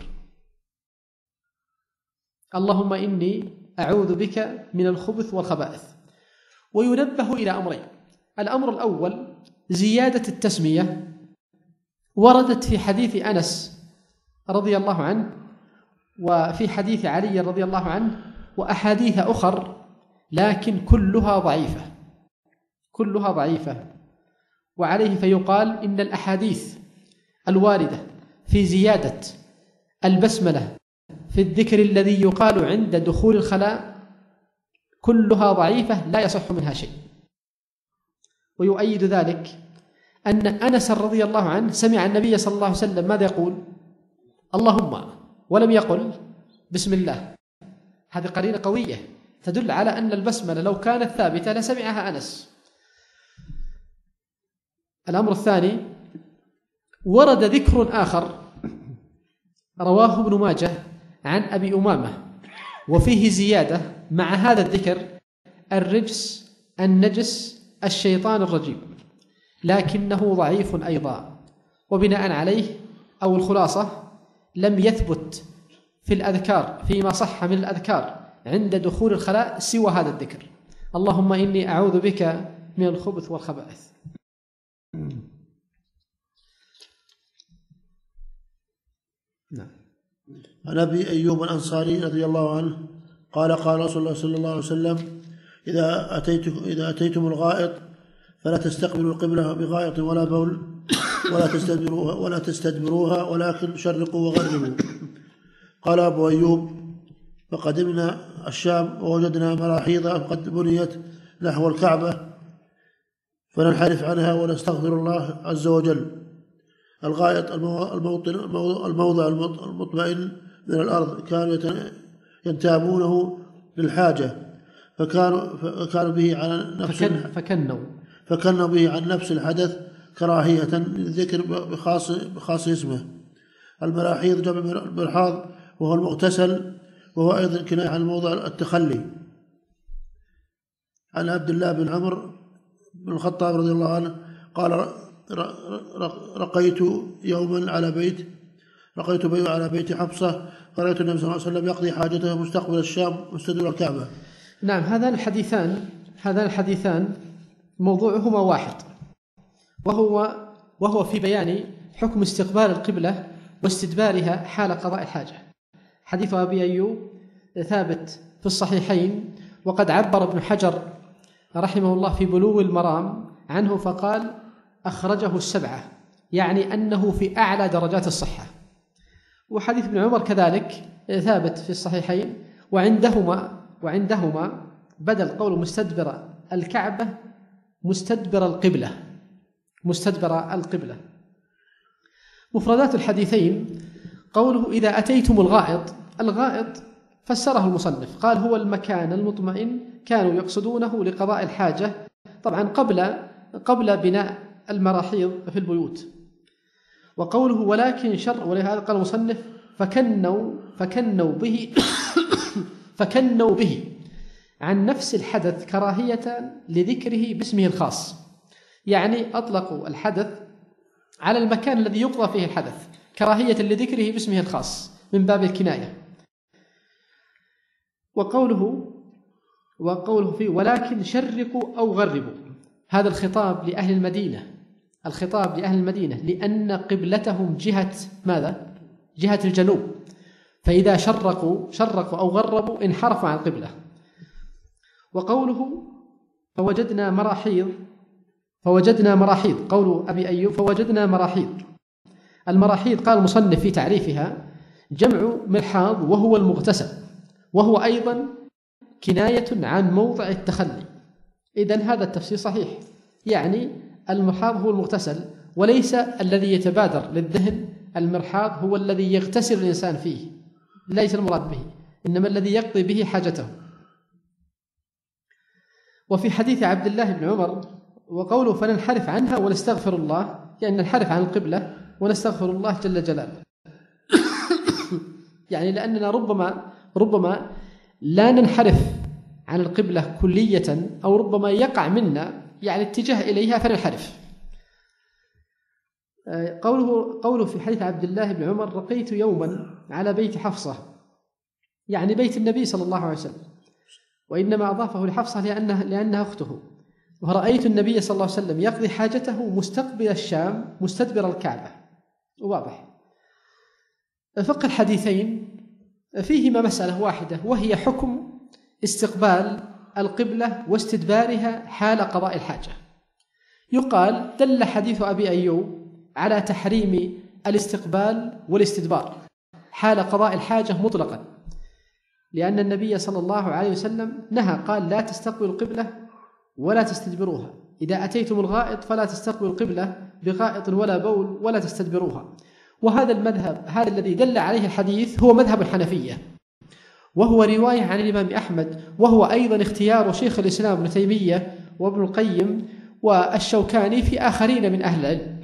اللهم إني أعوذ بك من الخبث والخبائث. وينبه إلى أمرين: الأمر الأول زيادة التسمية وردت في حديث أنس رضي الله عنه وفي حديث علي رضي الله عنه وأحاديث أخر، لكن كلها ضعيفة كلها ضعيفة وعليه فيقال إن الأحاديث الواردة في زيادة البسملة في الذكر الذي يقال عند دخول الخلاء كلها ضعيفة لا يصح منها شيء. ويؤيد ذلك أن أنس رضي الله عنه سمع النبي صلى الله عليه وسلم ماذا يقول؟ اللهم، ولم يقل بسم الله. هذه قرينة قوية تدل على أن البسملة لو كانت ثابتة لسمعها أنس. الأمر الثاني ورد ذكر آخر رواه ابن ماجه عن أبي أمامة وفيه زيادة مع هذا الذكر: الرجس النجس الشيطان الرجيم، لكنه ضعيف أيضا. وبناء عليه أو الخلاصة لم يثبت في الأذكار فيما صح من الأذكار عند دخول الخلاء سوى هذا الذكر: اللهم إني أعوذ بك من الخبث والخبائث. نعم. عن أبي أيوب الأنصاري رضي الله عنه قال قال رسول الله صلى الله عليه وسلم: إذا أتيتم إذا أتيتم الغائط فلا تستقبلوا القبلة بغائط ولا بول ولا تستدبروها ولا تستدبروها ولكن شرقوا وغربوا. قال أبو أيوب: فقدمنا الشام ووجدنا مراحيض قد بنيت نحو الكعبة فننحرف عنها ونستغفر الله عز وجل. الغائط الموطن الموضع المطمئن من الأرض كانوا ينتابونه للحاجة فكانوا فكانوا به على نفس فكن فكنوا فكنوا به عن نفس الحدث كراهية للذكر بخاص بخاص اسمه. المراحيض جمع المرحاض وهو المغتسل، وهو أيضا كناية عن موضع التخلي. عن عبد الله بن عمرو بن الخطاب رضي الله عنه قال: رقيت يوما على بيت رقيت بيت على بيت حفصة فرأيت النبي صلى الله عليه وسلم يقضي حاجته مستقبل الشام مستدبر الكعبة. نعم، هذان الحديثان هذان الحديثان موضوعهما واحد، وهو وهو في بيان حكم استقبال القبلة واستدبارها حال قضاء الحاجة. حديث أبي أيوب ثابت في الصحيحين، وقد عبر ابن حجر رحمه الله في بلوغ المرام عنه فقال: أخرجه السبعة، يعني أنه في أعلى درجات الصحة. وحديث ابن عمر كذلك ثابت في الصحيحين. وعندهما وعندهما بدل قول مستدبر الكعبة مستدبر القبلة مستدبر القبلة. مفردات الحديثين قوله إذا أتيتم الغائط. الغائط فسره المصنف قال هو المكان المطمئن كانوا يقصدونه لقضاء الحاجة، طبعا قبل قبل بناء المراحيض في البيوت. وقوله ولكن شر، ولهذا قال المصنف فكنوا فكنوا به فكنوا به عن نفس الحدث كراهية لذكره باسمه الخاص، يعني أطلقوا الحدث على المكان الذي يقضى فيه الحدث كراهية لذكره باسمه الخاص من باب الكناية. وقوله وقوله فيه ولكن شرقوا أو غربوا، هذا الخطاب لأهل المدينة الخطاب لأهل المدينة لأن قبلتهم جهة ماذا؟ جهة الجنوب، فإذا شرقوا شرقوا أو غربوا انحرفوا عن القبلة. وقوله فوجدنا مراحيض فوجدنا مراحيض قول أبي أيوب فوجدنا مراحيض. المراحيض قال المصنف في تعريفها جمع مرحاض وهو المغتسل، وهو أيضا كناية عن موضع التخلي. إذن هذا التفسير صحيح، يعني المرحاض هو المغتسل وليس الذي يتبادر للذهن المرحاض هو الذي يغتسل الإنسان فيه، ليس المراد به، إنما الذي يقضي به حاجته. وفي حديث عبد الله بن عمر وقوله فننحرف عنها ونستغفر الله، يعني ننحرف عن القبلة ونستغفر الله جل جلاله يعني لأننا ربما ربما لا ننحرف عن القبلة كلية، أو ربما يقع منا يعني اتجاه إليها فننحرف. قوله قوله في حديث عبد الله بن عمر رقيت يوما على بيت حفصة، يعني بيت النبي صلى الله عليه وسلم، وإنما أضافه لحفصة لأنها, لأنها أخته. ورأيت النبي صلى الله عليه وسلم يقضي حاجته مستقبل الشام مستدبر الكعبة. واضح. فقه الحديثين فيهما مسألة واحدة، وهي حكم استقبال القبلة واستدبارها حال قضاء الحاجة. يقال دل حديث أبي أيوب على تحريم الاستقبال والاستدبار حال قضاء الحاجة مطلقا، لأن النبي صلى الله عليه وسلم نهى قال لا تستقبلوا القبلة ولا تستدبروها، إذا أتيتم الغائط فلا تستقبلوا القبلة بغائط ولا بول ولا تستدبروها. وهذا المذهب هذا الذي دل عليه الحديث هو مذهب الحنفية، وهو رواية عن الإمام أحمد، وهو أيضا اختيار شيخ الإسلام ابن تيمية وابن القيم والشوكاني في آخرين من أهل العلم.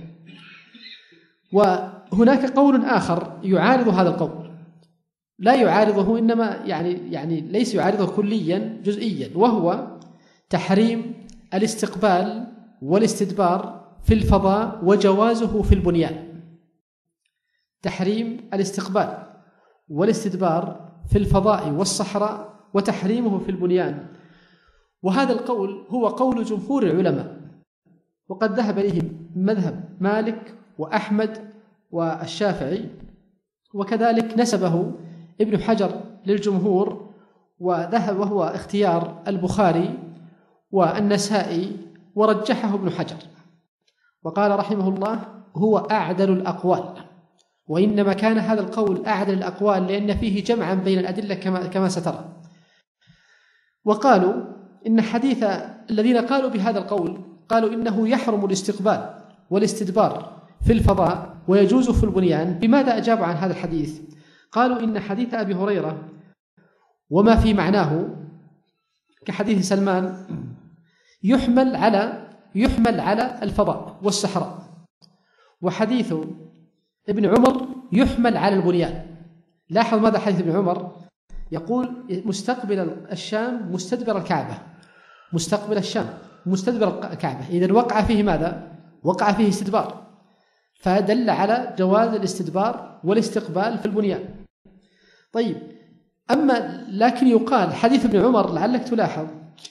وهناك قول آخر يعارض هذا القول، لا يعارضه إنما يعني يعني ليس يعارضه كليا جزئيا، وهو تحريم الاستقبال والاستدبار في الفضاء وجوازه في البنيان. تحريم الاستقبال والاستدبار في الفضاء والصحراء وتحريمه في البنيان. وهذا القول هو قول جمهور العلماء، وقد ذهب إليه مذهب مالك وأحمد والشافعي، وكذلك نسبه ابن حجر للجمهور، وذهب وهو اختيار البخاري والنسائي، ورجحه ابن حجر وقال رحمه الله هو أعدل الأقوال. وإنما كان هذا القول أعدل الأقوال لأن فيه جمعا بين الأدلة كما, كما سترى. وقالوا إن حديث الذين قالوا بهذا القول قالوا إنه يحرم الاستقبال والاستدبار في الفضاء ويجوز في البنيان. بماذا أجابوا عن هذا الحديث؟ قالوا إن حديث أبي هريرة وما في معناه كحديث سلمان يحمل على يحمل على الفضاء والصحراء، وحديث ابن عمر يحمل على البنيان. لاحظ ماذا حديث ابن عمر يقول مستقبل الشام مستدبر الكعبة، مستقبل الشام مستدبر الكعبة، إذن وقع فيه ماذا؟ وقع فيه استدبار، فدل على جواز الاستدبار والاستقبال في البنيان. طيب، أما لكن يقال حديث ابن عمر، لعلك تلاحظ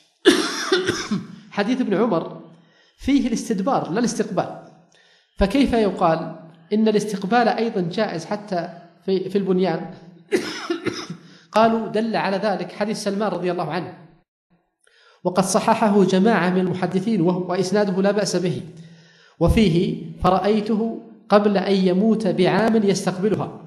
حديث ابن عمر فيه الاستدبار لا الاستقبال، فكيف يقال إن الاستقبال أيضا جائز حتى في, في البنيان؟ قالوا دل على ذلك حديث سلمان رضي الله عنه، وقد صححه جماعة من المحدثين وإسناده لا بأس به، وفيه فرأيته قبل أن يموت بعام يستقبلها،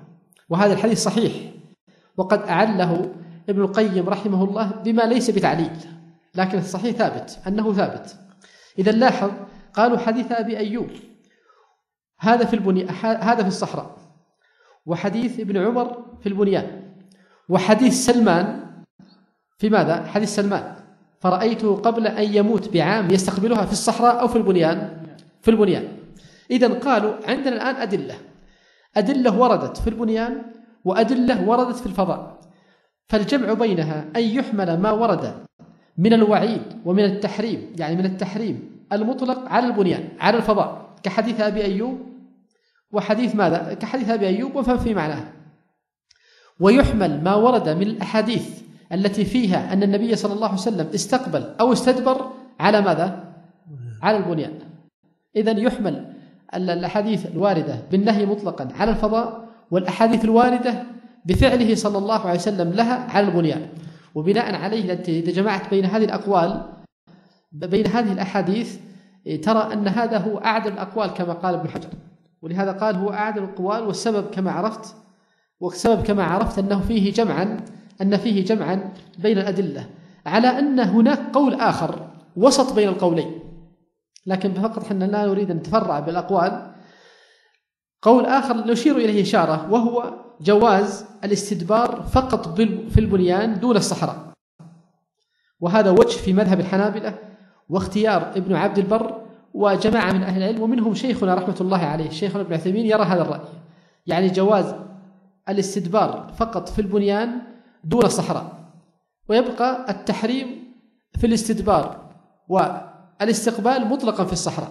وهذا الحديث صحيح، وقد أعله ابن القيم رحمه الله بما ليس بتعليل، لكن الصحيح ثابت أنه ثابت. إذا لاحظ قالوا حديث أبي أيوب هذا في البني هذا في الصحراء، وحديث ابن عمر في البنيان، وحديث سلمان في ماذا؟ حديث سلمان فرأيته قبل أن يموت بعام يستقبلها في الصحراء أو في البنيان؟ في البنيان. إذن قالوا عندنا الآن أدلة أدلة وردت في البنيان وأدلة وردت في الفضاء، فالجمع بينها أن يحمل ما ورد من الوعيد ومن التحريم، يعني من التحريم المطلق على البنيان على الفضاء، كحديث أبي أيوب وحديث ماذا؟ كحديث أبي أيوب وفهم في معناه، ويحمل ما ورد من الأحاديث التي فيها أن النبي صلى الله عليه وسلم استقبل أو استدبر على ماذا؟ على البنيان. إذن يحمل الأحاديث الواردة بالنهي مطلقا على الفضاء، والأحاديث الواردة بفعله صلى الله عليه وسلم لها على البنيان. وبناء عليه إذا جمعت بين هذه الأقوال بين هذه الأحاديث ترى أن هذا هو أعدل الأقوال كما قال ابن حجر، ولهذا قال هو أعدل الأقوال، والسبب كما عرفت والسبب كما عرفت أنه فيه جمعا أن فيه جمعا بين الأدلة، على أن هناك قول آخر وسط بين القولين، لكن فقط حنا لا نريد أن نتفرع بالأقوال. قول آخر نشير إليه إشارة، وهو جواز الاستدبار فقط في البنيان دون الصحراء، وهذا وجه في مذهب الحنابلة واختيار ابن عبد البر وجماعة من أهل العلم، ومنهم شيخنا رحمة الله عليه شيخنا ابن عثيمين يرى هذا الرأي، يعني جواز الاستدبار فقط في البنيان دون الصحراء، ويبقى التحريم في الاستدبار والاستقبال مطلقا في الصحراء.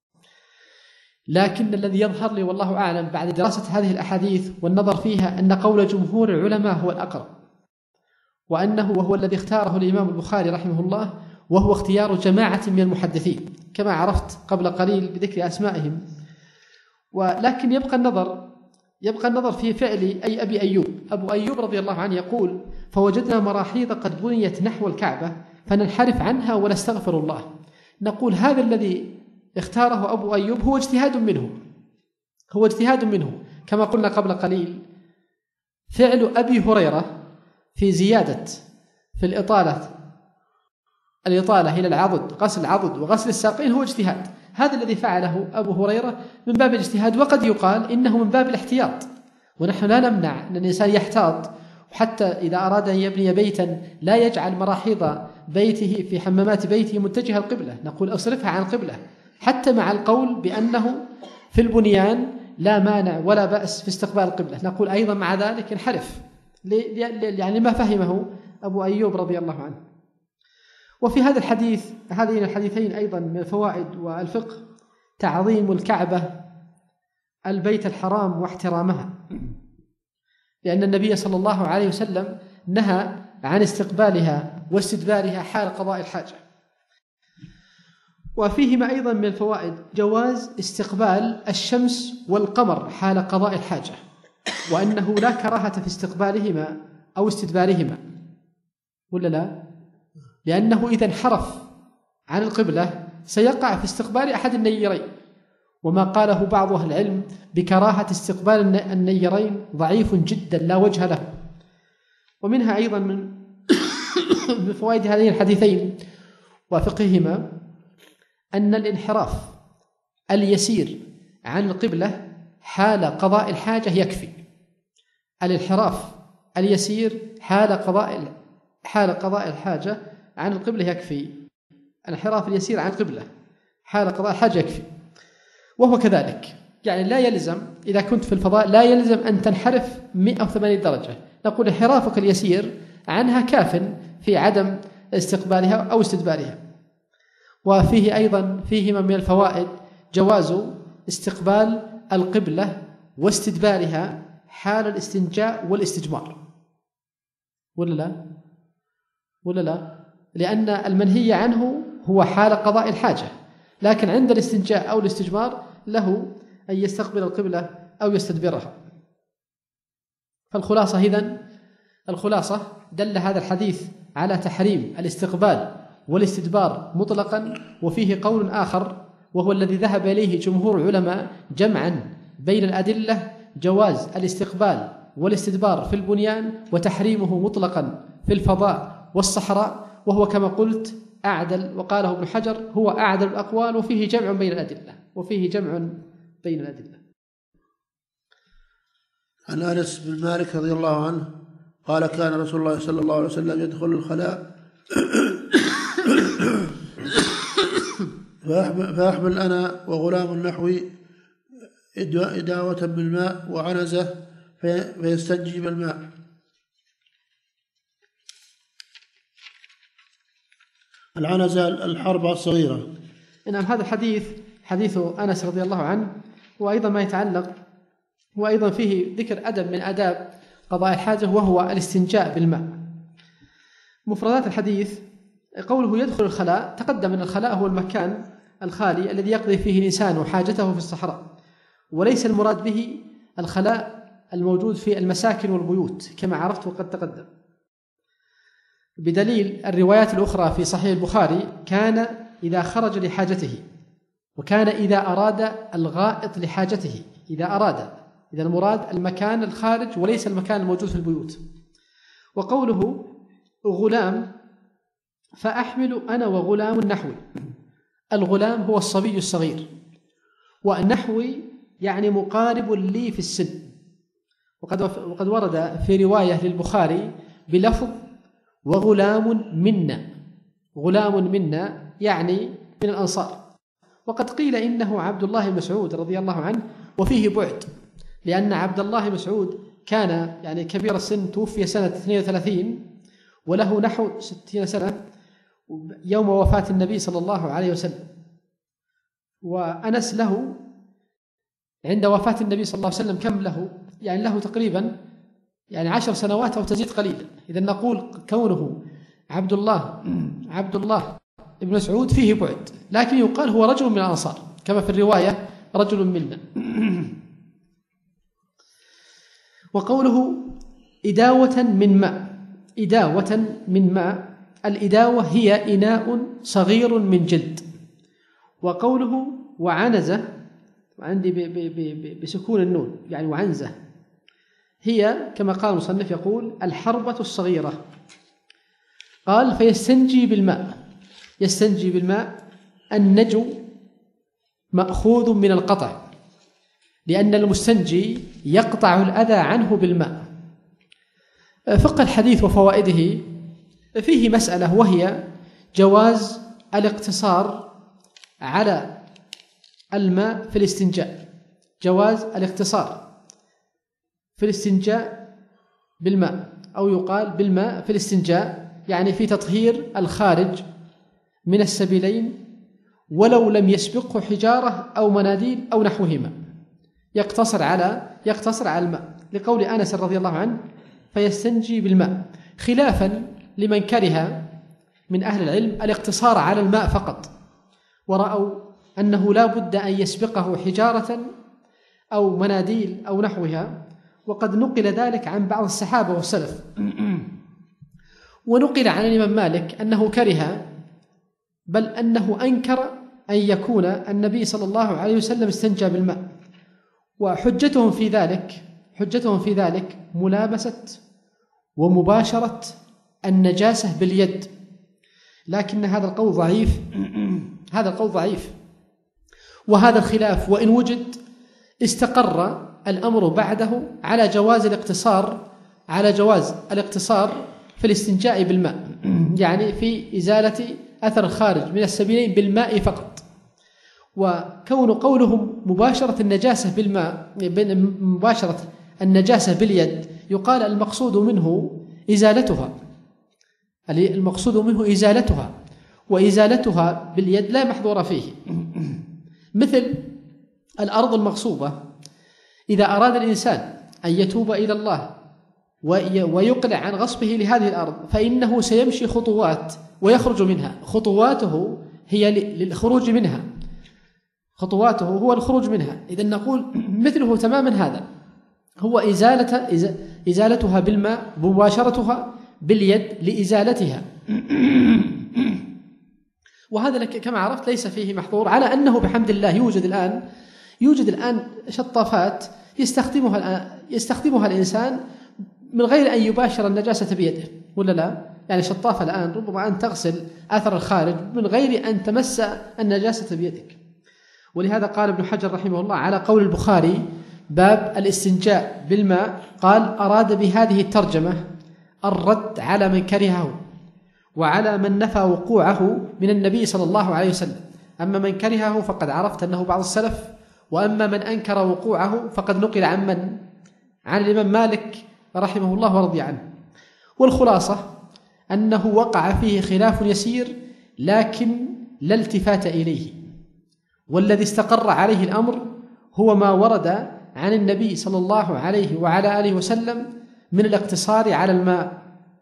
لكن الذي يظهر لي والله أعلم بعد دراسة هذه الأحاديث والنظر فيها أن قول جمهور العلماء هو الأقرب، وأنه وهو الذي اختاره الإمام البخاري رحمه الله، وهو اختيار جماعة من المحدثين كما عرفت قبل قليل بذكر أسمائهم. ولكن يبقى النظر يبقى النظر في فعل أي أبي أيوب. أبو أيوب رضي الله عنه يقول: فوجدنا مراحيض قد بنيت نحو الكعبة فننحرف عنها ونستغفر الله. نقول هذا الذي اختاره أبو أيوب هو اجتهاد منه هو اجتهاد منه كما قلنا قبل قليل. فعل أبي هريرة في زيادة في الإطالة الإطالة إلى العضد، غسل العضد وغسل الساقين، هو اجتهاد. هذا الذي فعله أبو هريرة من باب الاجتهاد، وقد يقال إنه من باب الاحتياط، ونحن لا نمنع أن الإنسان يحتاط، وحتى إذا أراد أن يبني بيتا لا يجعل مراحيض بيته في حمامات بيته متجهة القبلة، نقول أصرفها عن القبلة، حتى مع القول بأنه في البنيان لا مانع ولا بأس في استقبال القبلة، نقول أيضا مع ذلك انحرف، يعني ما فهمه أبو أيوب رضي الله عنه. وفي هذا الحديث هذين الحديثين أيضا من الفوائد والفقه تعظيم الكعبة البيت الحرام واحترامها، لأن النبي صلى الله عليه وسلم نهى عن استقبالها واستدبارها حال قضاء الحاجة. وفيهما أيضا من الفوائد جواز استقبال الشمس والقمر حال قضاء الحاجة، وأنه لا كراهة في استقبالهما أو استدبارهما، ولا لا؟ لأنه إذا انحرف عن القبلة سيقع في استقبال أحد النيرين، وما قاله بعض أهل العلم بكراهة استقبال النيرين ضعيف جدا لا وجه له. ومنها أيضا من من فوائد هذين الحديثين وفقههما أن الانحراف اليسير عن القبلة حال قضاء الحاجة يكفي. الانحراف اليسير حال قضاء حال قضاء الحاجة عن القبلة يكفي. الانحراف اليسير عن القبلة حال قضاء الحاجة يكفي. وهو كذلك، يعني لا يلزم إذا كنت في الفضاء لا يلزم أن تنحرف مئة وثمانين درجة، نقول انحرافك اليسير عنها كاف في عدم استقبالها أو استدبارها. وفيه أيضا فيهما من الفوائد جواز استقبال القبلة واستدبارها حال الاستنجاء والاستجمار، ولا لا؟ ولا لا؟ لأن المنهي عنه هو حال قضاء الحاجة، لكن عند الاستنجاء أو الاستجمار له أن يستقبل القبلة أو يستدبرها. فالخلاصة إذن الخلاصة دل هذا الحديث على تحريم الاستقبال والاستدبار مطلقا، وفيه قول آخر وهو الذي ذهب إليه جمهور العلماء جمعا بين الأدلة جواز الاستقبال والاستدبار في البنيان، وتحريمه مطلقا في الفضاء والصحراء، وهو كما قلت أعدل، وقاله ابن حجر هو أعدل الأقوال، وفيه جمع بين الأدلة وفيه جمع بين الأدلة. عن أنس بن مالك رضي الله عنه قال كان رسول الله صلى الله عليه وسلم يدخل الخلاء فأحمل أنا وغلام نحوي إداوة بالماء وعنزة فيستنجي بالماء. العنزة الحربة الصغيرة. إن هذا الحديث حديث أنس رضي الله عنه، وأيضا ما يتعلق، وأيضا فيه ذكر أدب من آداب قضاء الحاجة وهو الاستنجاء بالماء. مفردات الحديث قوله يدخل الخلاء، تقدم أن الخلاء هو المكان الخالي الذي يقضي فيه الإنسان حاجته في الصحراء، وليس المراد به الخلاء الموجود في المساكن والبيوت كما عرفت وقد تقدم، بدليل الروايات الأخرى في صحيح البخاري كان إذا خرج لحاجته، وكان إذا أراد الغائط لحاجته، إذا أراد، إذا المراد المكان الخارج وليس المكان الموجود في البيوت. وقوله غلام فأحمل أنا وغلام نحوي، الغلام هو الصبي الصغير، والنحوي يعني مقارب لي في السن. وقد وقد ورد في رواية للبخاري بلفظ وغلام منا، غلام منا يعني من الأنصار. وقد قيل إنه عبد الله بن مسعود رضي الله عنه، وفيه بعد، لأن عبد الله بن مسعود كان يعني كبير السن، توفي سنة اثنين وثلاثين وله نحو ستين سنة يوم وفاة النبي صلى الله عليه وسلم، وأنس له عند وفاة النبي صلى الله عليه وسلم كم له؟ يعني له تقريبا يعني عشر سنوات أو تزيد قليلا. إذا نقول كونه عبد الله عبد الله ابن مسعود فيه بعد، لكن يقال هو رجل من الأنصار كما في الرواية رجل منا. وقوله إداوة من ماء، إداوة من ماء، الإداوة هي إناء صغير من جلد. وقوله وعنزة، عندي بسكون النون يعني وعنزة، هي كما قال المصنف يقول الحربة الصغيرة. قال فيستنجي بالماء، يستنجي بالماء، النجو مأخوذ من القطع، لأن المستنجي يقطع الأذى عنه بالماء. فقه الحديث وفوائده فيه مسألة، وهي جواز الاقتصار على الماء في الاستنجاء، جواز الاقتصار في الاستنجاء بالماء، أو يقال بالماء في الاستنجاء، يعني في تطهير الخارج من السبيلين ولو لم يسبقه حجارة أو مناديل أو نحوهما، يقتصر على يقتصر على الماء، لقول أنس رضي الله عنه فيستنجي بالماء، خلافا لمن كره من أهل العلم الاقتصار على الماء فقط، ورأوا أنه لا بد أن يسبقه حجارة أو مناديل أو نحوها. وقد نقل ذلك عن بعض الصحابة والسلف، ونقل عن الإمام مالك أنه كره، بل أنه أنكر أن يكون النبي صلى الله عليه وسلم استنجى بالماء. وحجتهم في ذلك حجتهم في ذلك ملامسة ومباشرة النجاسة باليد، لكن هذا القول ضعيف هذا القول ضعيف وهذا الخلاف وإن وجد استقر الأمر بعده على جواز الاقتصار على جواز الاقتصار في الاستنجاء بالماء، يعني في إزالة أثر الخارج من السبيلين بالماء فقط. وكون قولهم مباشرة النجاسة بالماء، مباشرة النجاسة باليد، يقال المقصود منه إزالتها المقصود منه إزالتها وإزالتها باليد لا محظور فيه. مثل الأرض المغصوبة، إذا أراد الإنسان أن يتوب إلى الله ويقلع عن غصبه لهذه الأرض، فإنه سيمشي خطوات ويخرج منها، خطواته هي للخروج منها خطواته هو الخروج منها. إذن نقول مثله تماما هذا هو إزالة إزالتها بالماء، مباشرتها باليد لإزالتها. وهذا كما عرفت ليس فيه محظور، على أنه بحمد الله يوجد الآن يوجد الآن شطافات يستخدمها يستخدمها الإنسان من غير أن يباشر النجاسة بيده، ولا لا؟ يعني شطافة الآن ربما أن تغسل أثر الخارج من غير أن تمس النجاسة بيدك. ولهذا قال ابن حجر رحمه الله على قول البخاري باب الاستنجاء بالماء، قال أراد بهذه الترجمة الرد على من كرهه وعلى من نفى وقوعه من النبي صلى الله عليه وسلم. أما من كرهه فقد عرفت أنه بعض السلف، وأما من أنكر وقوعه فقد نقل عن من؟ عن الإمام مالك رحمه الله ورضي عنه. والخلاصة أنه وقع فيه خلاف يسير لكن لا التفات إليه، والذي استقر عليه الأمر هو ما ورد عن النبي صلى الله عليه وعلى آله وسلم من الاقتصار على الماء.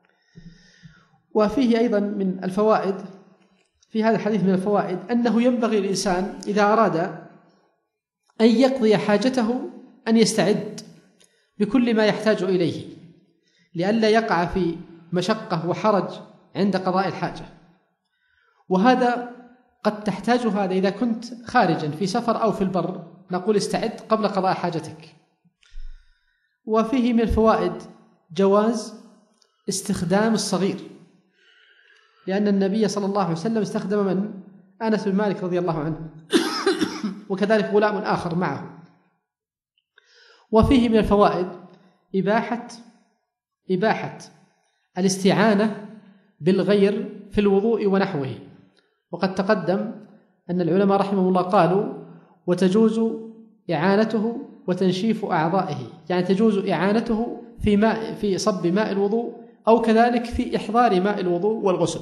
وفيه أيضا من الفوائد في هذا الحديث من الفوائد أنه ينبغي الإنسان إذا أراد أن يقضي حاجته أن يستعد بكل ما يحتاج إليه لئلا يقع في مشقة وحرج عند قضاء الحاجة. وهذا قد تحتاج هذا إذا كنت خارجا في سفر أو في البر، نقول استعد قبل قضاء حاجتك. وفيه من الفوائد جواز استخدام الصغير، لأن النبي صلى الله عليه وسلم استخدم من؟ أنس بن مالك رضي الله عنه، وكذلك غلام آخر معه. وفيه من الفوائد إباحة إباحة الاستعانة بالغير في الوضوء ونحوه. وقد تقدم أن العلماء رحمهم الله قالوا وتجوز إعانته وتنشيف أعضائه، يعني تجوز إعانته في ماء في صب ماء الوضوء أو كذلك في إحضار ماء الوضوء والغسل،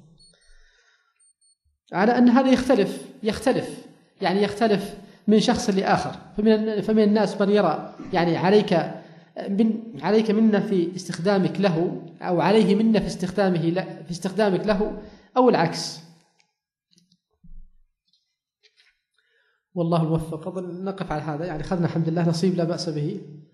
على أن هذا يختلف يختلف يعني يختلف من شخص لآخر. فمن فمن الناس من يرى يعني عليك من عليك منا في استخدامك له، أو عليه منا في استخدامه لا في استخدامك له، أو العكس. والله الموفق. أظن نقف على هذا، يعني أخذنا الحمد لله نصيب لا بأس به.